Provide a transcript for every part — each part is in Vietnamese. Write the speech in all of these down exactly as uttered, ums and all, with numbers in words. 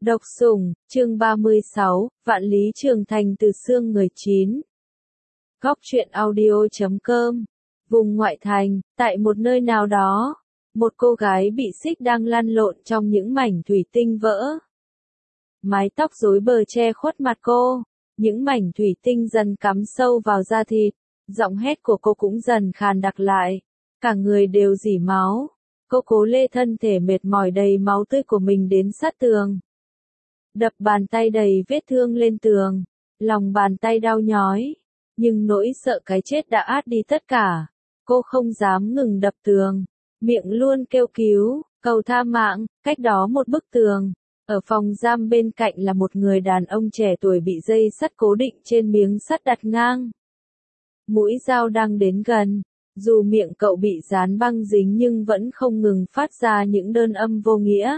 Độc Sủng, chương ba mươi sáu, Vạn Lý Trường Thành từ xương người chín. Góc truyện audio chấm com. Vùng ngoại thành, tại một nơi nào đó, một cô gái bị xích đang lăn lộn trong những mảnh thủy tinh vỡ. Mái tóc rối bời che khuất mặt cô, những mảnh thủy tinh dần cắm sâu vào da thịt, giọng hét của cô cũng dần khàn đặc lại, cả người đều rỉ máu. Cô cố lê thân thể mệt mỏi đầy máu tươi của mình đến sát tường. Đập bàn tay đầy vết thương lên tường, lòng bàn tay đau nhói, nhưng nỗi sợ cái chết đã át đi tất cả. Cô không dám ngừng đập tường, miệng luôn kêu cứu, cầu tha mạng. Cách đó một bức tường, ở phòng giam bên cạnh là một người đàn ông trẻ tuổi bị dây sắt cố định trên miếng sắt đặt ngang. Mũi dao đang đến gần, dù miệng cậu bị dán băng dính nhưng vẫn không ngừng phát ra những đơn âm vô nghĩa.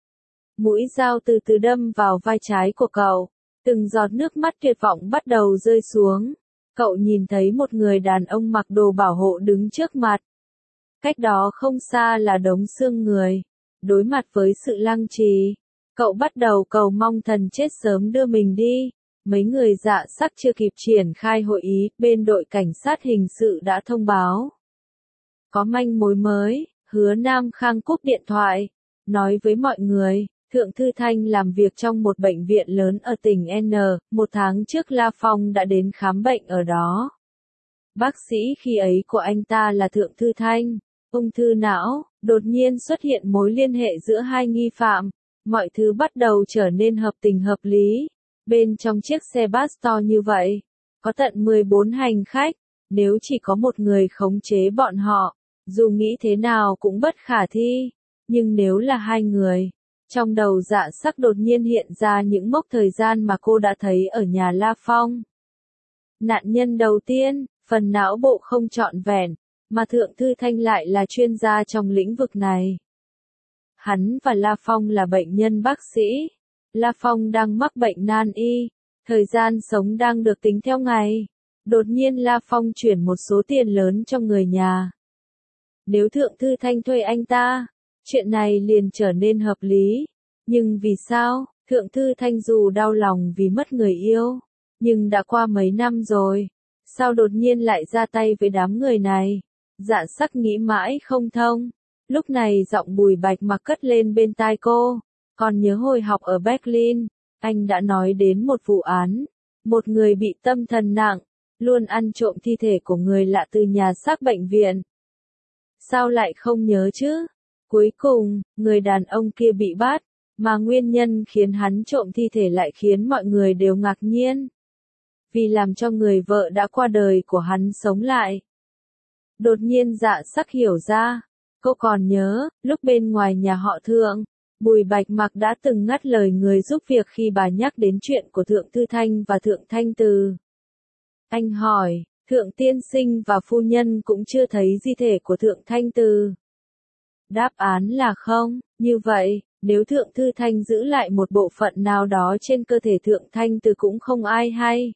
Mũi dao từ từ đâm vào vai trái của cậu, từng giọt nước mắt tuyệt vọng bắt đầu rơi xuống. Cậu nhìn thấy một người đàn ông mặc đồ bảo hộ đứng trước mặt. Cách đó không xa là đống xương người. Đối mặt với sự lăng trì, cậu bắt đầu cầu mong thần chết sớm đưa mình đi. Mấy người dạ sắc chưa kịp triển khai hội ý, bên đội cảnh sát hình sự đã thông báo. Có manh mối mới, Hứa Nam Khang cúp điện thoại, nói với mọi người. Thượng Thư Thanh làm việc trong một bệnh viện lớn ở tỉnh N, một tháng trước La Phong đã đến khám bệnh ở đó. Bác sĩ khi ấy của anh ta là Thượng Thư Thanh, ung thư não, đột nhiên xuất hiện mối liên hệ giữa hai nghi phạm, mọi thứ bắt đầu trở nên hợp tình hợp lý. Bên trong chiếc xe bus to như vậy, có tận mười bốn hành khách, nếu chỉ có một người khống chế bọn họ, dù nghĩ thế nào cũng bất khả thi, nhưng nếu là hai người. Trong đầu dạ sắc đột nhiên hiện ra những mốc thời gian mà cô đã thấy ở nhà La Phong. Nạn nhân đầu tiên, phần não bộ không trọn vẹn, mà Thượng Thư Thanh lại là chuyên gia trong lĩnh vực này. Hắn và La Phong là bệnh nhân bác sĩ. La Phong đang mắc bệnh nan y, thời gian sống đang được tính theo ngày. Đột nhiên La Phong chuyển một số tiền lớn cho người nhà. Nếu Thượng Thư Thanh thuê anh ta, chuyện này liền trở nên hợp lý. Nhưng vì sao, Thượng Thư Thanh dù đau lòng vì mất người yêu, nhưng đã qua mấy năm rồi, sao đột nhiên lại ra tay với đám người này? Dạ sắc nghĩ mãi không thông. Lúc này giọng Bùi Bạch Mặc cất lên bên tai cô. Còn nhớ hồi học ở Berlin, anh đã nói đến một vụ án, một người bị tâm thần nặng, luôn ăn trộm thi thể của người lạ từ nhà xác bệnh viện. Sao lại không nhớ chứ? Cuối cùng, người đàn ông kia bị bắt, mà nguyên nhân khiến hắn trộm thi thể lại khiến mọi người đều ngạc nhiên. Vì làm cho người vợ đã qua đời của hắn sống lại. Đột nhiên dạ sắc hiểu ra, cô còn nhớ, lúc bên ngoài nhà họ Thượng, Bùi Bạch Mặc đã từng ngắt lời người giúp việc khi bà nhắc đến chuyện của Thượng Thư Thanh và Thượng Thanh Từ. Anh hỏi, Thượng Tiên Sinh và phu nhân cũng chưa thấy di thể của Thượng Thanh Từ. Đáp án là không. Như vậy, nếu Thượng Thư Thanh giữ lại một bộ phận nào đó trên cơ thể Thượng Thanh Từ cũng không ai hay.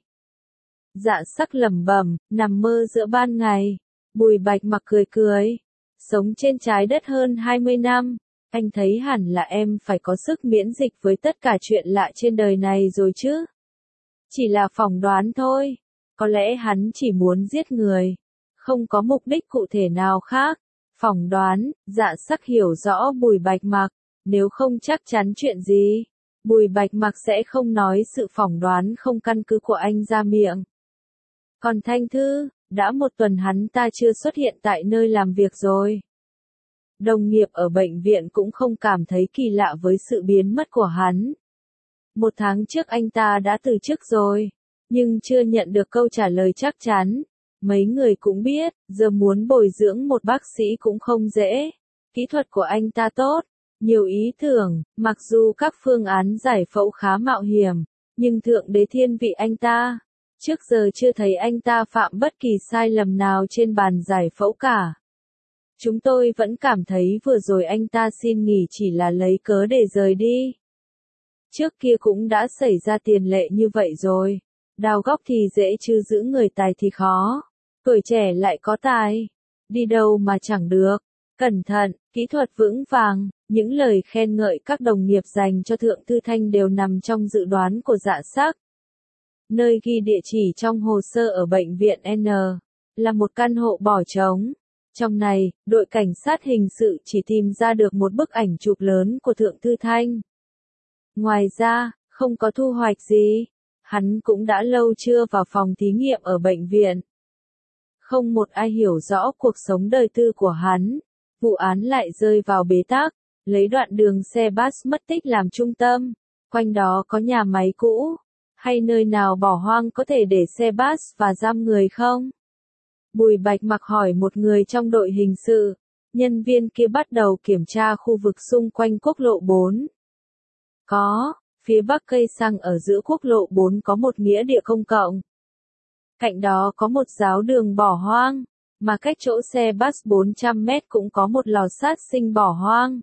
Dạ sắc lẩm bẩm, nằm mơ giữa ban ngày. Bùi Bạch Mặc cười cười. Sống trên trái đất hơn hai mươi năm, anh thấy hẳn là em phải có sức miễn dịch với tất cả chuyện lạ trên đời này rồi chứ. Chỉ là phỏng đoán thôi. Có lẽ hắn chỉ muốn giết người, không có mục đích cụ thể nào khác. Phỏng đoán, dạ sắc hiểu rõ Bùi Bạch Mặc, nếu không chắc chắn chuyện gì, Bùi Bạch Mặc sẽ không nói sự phỏng đoán không căn cứ của anh ra miệng. Còn Thanh Thư, đã một tuần hắn ta chưa xuất hiện tại nơi làm việc rồi. Đồng nghiệp ở bệnh viện cũng không cảm thấy kỳ lạ với sự biến mất của hắn. Một tháng trước anh ta đã từ chức rồi, nhưng chưa nhận được câu trả lời chắc chắn. Mấy người cũng biết, giờ muốn bồi dưỡng một bác sĩ cũng không dễ. Kỹ thuật của anh ta tốt, nhiều ý tưởng, mặc dù các phương án giải phẫu khá mạo hiểm, nhưng Thượng Đế thiên vị anh ta. Trước giờ chưa thấy anh ta phạm bất kỳ sai lầm nào trên bàn giải phẫu cả. Chúng tôi vẫn cảm thấy vừa rồi anh ta xin nghỉ chỉ là lấy cớ để rời đi. Trước kia cũng đã xảy ra tiền lệ như vậy rồi. Đào góc thì dễ chứ giữ người tài thì khó. Tuổi trẻ lại có tài. Đi đâu mà chẳng được. Cẩn thận, kỹ thuật vững vàng, những lời khen ngợi các đồng nghiệp dành cho Thượng Thư Thanh đều nằm trong dự đoán của Dạ Sắc. Nơi ghi địa chỉ trong hồ sơ ở bệnh viện N là một căn hộ bỏ trống. Trong này, đội cảnh sát hình sự chỉ tìm ra được một bức ảnh chụp lớn của Thượng Thư Thanh. Ngoài ra, không có thu hoạch gì. Hắn cũng đã lâu chưa vào phòng thí nghiệm ở bệnh viện. Không một ai hiểu rõ cuộc sống đời tư của hắn. Vụ án lại rơi vào bế tắc, lấy đoạn đường xe bus mất tích làm trung tâm. Quanh đó có nhà máy cũ, hay nơi nào bỏ hoang có thể để xe bus và giam người không? Bùi Bạch Mặc hỏi một người trong đội hình sự. Nhân viên kia bắt đầu kiểm tra khu vực xung quanh quốc lộ bốn. Có, phía bắc cây xăng ở giữa quốc lộ bốn có một nghĩa địa công cộng. Cạnh đó có một giáo đường bỏ hoang, mà cách chỗ xe bus bốn trăm mét cũng có một lò sát sinh bỏ hoang.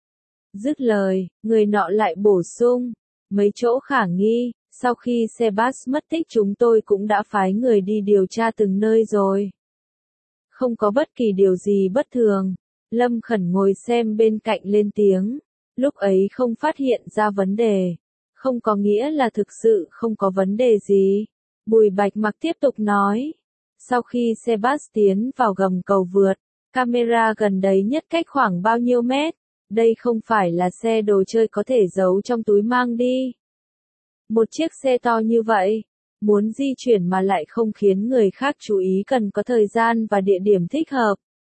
Dứt lời, người nọ lại bổ sung, mấy chỗ khả nghi, sau khi xe bus mất tích chúng tôi cũng đã phái người đi điều tra từng nơi rồi. Không có bất kỳ điều gì bất thường. Lâm Khẩn ngồi xem bên cạnh lên tiếng. Lúc ấy không phát hiện ra vấn đề. Không có nghĩa là thực sự không có vấn đề gì. Bùi Bạch Mặc tiếp tục nói. Sau khi xe bus tiến vào gầm cầu vượt, camera gần đấy nhất cách khoảng bao nhiêu mét? Đây không phải là xe đồ chơi có thể giấu trong túi mang đi. Một chiếc xe to như vậy, muốn di chuyển mà lại không khiến người khác chú ý cần có thời gian và địa điểm thích hợp.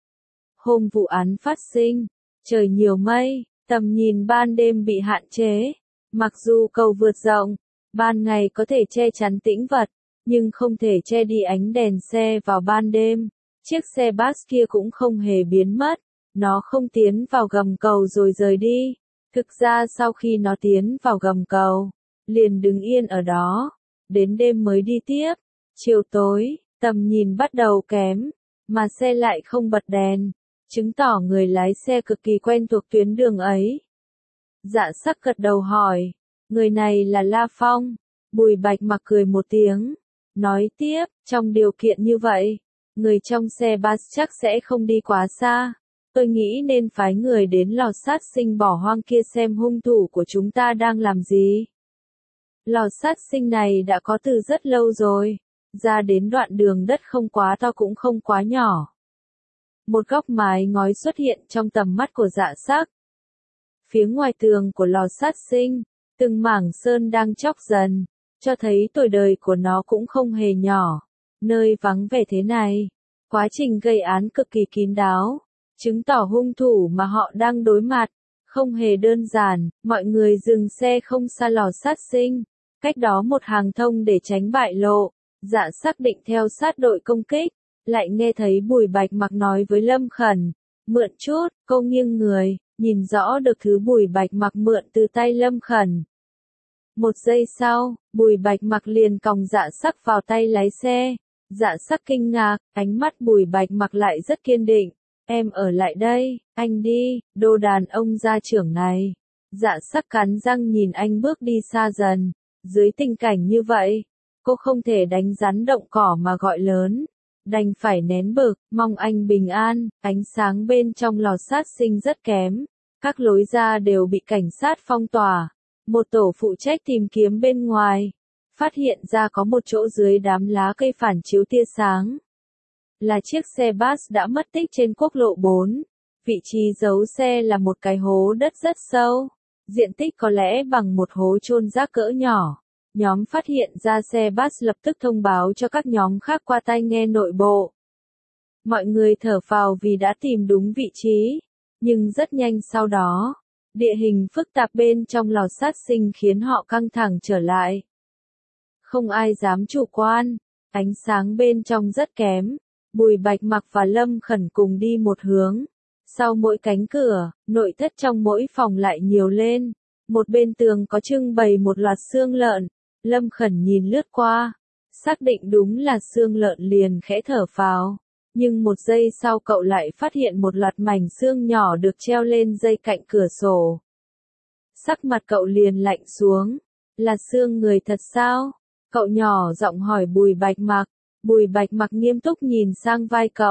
Hôm vụ án phát sinh, trời nhiều mây, tầm nhìn ban đêm bị hạn chế. Mặc dù cầu vượt rộng, ban ngày có thể che chắn tĩnh vật, nhưng không thể che đi ánh đèn xe vào ban đêm. Chiếc xe bus kia cũng không hề biến mất, nó không tiến vào gầm cầu rồi rời đi. Thực ra sau khi nó tiến vào gầm cầu, liền đứng yên ở đó, đến đêm mới đi tiếp. Chiều tối, tầm nhìn bắt đầu kém, mà xe lại không bật đèn, chứng tỏ người lái xe cực kỳ quen thuộc tuyến đường ấy. Dạ Sắc gật đầu hỏi, người này là La Phong. Bùi Bạch Mặc cười một tiếng, nói tiếp, trong điều kiện như vậy, người trong xe bus chắc sẽ không đi quá xa. Tôi nghĩ nên phái người đến lò sát sinh bỏ hoang kia xem hung thủ của chúng ta đang làm gì. Lò sát sinh này đã có từ rất lâu rồi, ra đến đoạn đường đất không quá to cũng không quá nhỏ. Một góc mái ngói xuất hiện trong tầm mắt của Dạ Sắc. Phía ngoài tường của lò sát sinh, từng mảng sơn đang chóc dần, cho thấy tuổi đời của nó cũng không hề nhỏ. Nơi vắng vẻ thế này, quá trình gây án cực kỳ kín đáo, chứng tỏ hung thủ mà họ đang đối mặt không hề đơn giản. Mọi người dừng xe không xa lò sát sinh, cách đó một hàng thông để tránh bại lộ. Dạ Sắc định theo sát đội công kích, lại nghe thấy Bùi Bạch Mặc nói với Lâm Khẩn, mượn chút. Cô nghiêng người, nhìn rõ được thứ Bùi Bạch Mặc mượn từ tay Lâm Khẩn. Một giây sau, Bùi Bạch Mặc liền còng Dạ Sắc vào tay lái xe. Dạ Sắc kinh ngạc, ánh mắt Bùi Bạch Mặc lại rất kiên định. Em ở lại đây, anh đi, đồ đàn ông gia trưởng này. Dạ Sắc cắn răng nhìn anh bước đi xa dần. Dưới tình cảnh như vậy, cô không thể đánh rắn động cỏ mà gọi lớn. Đành phải nén bực, mong anh bình an. Ánh sáng bên trong lò sát sinh rất kém. Các lối ra đều bị cảnh sát phong tỏa. Một tổ phụ trách tìm kiếm bên ngoài, phát hiện ra có một chỗ dưới đám lá cây phản chiếu tia sáng. Là chiếc xe bus đã mất tích trên quốc lộ bốn. Vị trí giấu xe là một cái hố đất rất sâu. Diện tích có lẽ bằng một hố chôn rác cỡ nhỏ. Nhóm phát hiện ra xe bus lập tức thông báo cho các nhóm khác qua tai nghe nội bộ. Mọi người thở phào vì đã tìm đúng vị trí. Nhưng rất nhanh sau đó, địa hình phức tạp bên trong lò sát sinh khiến họ căng thẳng trở lại. Không ai dám chủ quan, ánh sáng bên trong rất kém. Bùi Bạch Mặc và Lâm Khẩn cùng đi một hướng. Sau mỗi cánh cửa, nội thất trong mỗi phòng lại nhiều lên. Một bên tường có trưng bày một loạt xương lợn. Lâm Khẩn nhìn lướt qua, xác định đúng là xương lợn liền khẽ thở phào. Nhưng một giây sau cậu lại phát hiện một loạt mảnh xương nhỏ được treo lên dây cạnh cửa sổ. Sắc mặt cậu liền lạnh xuống. Là xương người thật sao? Cậu nhỏ giọng hỏi Bùi Bạch Mặc. Bùi Bạch Mặc nghiêm túc nhìn sang vai cậu.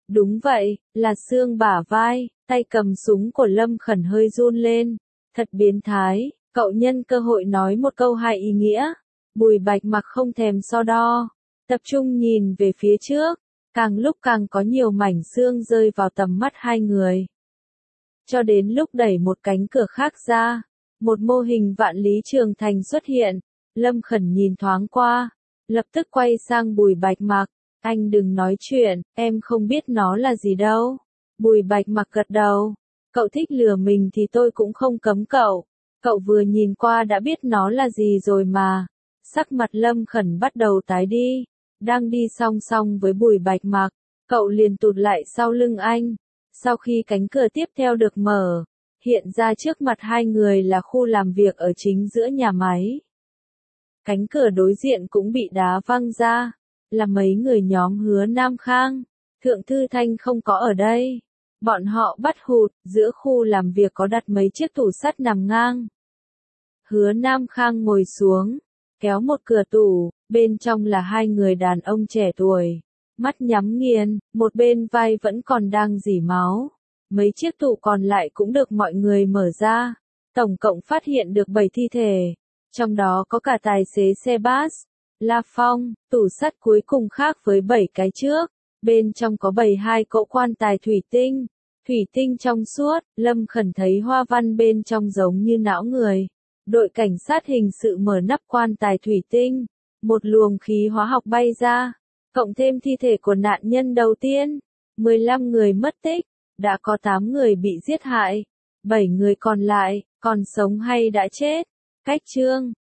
Đúng vậy, là xương bả vai, tay cầm súng của Lâm Khẩn hơi run lên. Thật biến thái, cậu nhân cơ hội nói một câu hai ý nghĩa. Bùi Bạch Mặc không thèm so đo, tập trung nhìn về phía trước, càng lúc càng có nhiều mảnh xương rơi vào tầm mắt hai người. Cho đến lúc đẩy một cánh cửa khác ra, một mô hình vạn lý trường thành xuất hiện, Lâm Khẩn nhìn thoáng qua, lập tức quay sang Bùi Bạch Mặc, anh đừng nói chuyện, em không biết nó là gì đâu. Bùi Bạch Mặc gật đầu, cậu thích lừa mình thì tôi cũng không cấm cậu, cậu vừa nhìn qua đã biết nó là gì rồi mà. Sắc mặt Lâm Khẩn bắt đầu tái đi, đang đi song song với Bùi Bạch Mặc, cậu liền tụt lại sau lưng anh. Sau khi cánh cửa tiếp theo được mở, hiện ra trước mặt hai người là khu làm việc ở chính giữa nhà máy. Cánh cửa đối diện cũng bị đá văng ra, là mấy người nhóm Hứa Nam Khang. Thượng Thư Thanh không có ở đây. Bọn họ bắt hụt, giữa khu làm việc có đặt mấy chiếc tủ sắt nằm ngang. Hứa Nam Khang ngồi xuống, kéo một cửa tủ, bên trong là hai người đàn ông trẻ tuổi. Mắt nhắm nghiền, một bên vai vẫn còn đang rỉ máu. Mấy chiếc tủ còn lại cũng được mọi người mở ra. Tổng cộng phát hiện được bảy thi thể. Trong đó có cả tài xế xe bus, La Phong. Tủ sắt cuối cùng khác với bảy cái trước. Bên trong có bày hai cỗ quan tài thủy tinh. Thủy tinh trong suốt, Lâm Khẩn thấy hoa văn bên trong giống như não người. Đội cảnh sát hình sự mở nắp quan tài thủy tinh. Một luồng khí hóa học bay ra. Cộng thêm thi thể của nạn nhân đầu tiên, mười lăm người mất tích, đã có tám người bị giết hại, bảy người còn lại, còn sống hay đã chết. Cách chương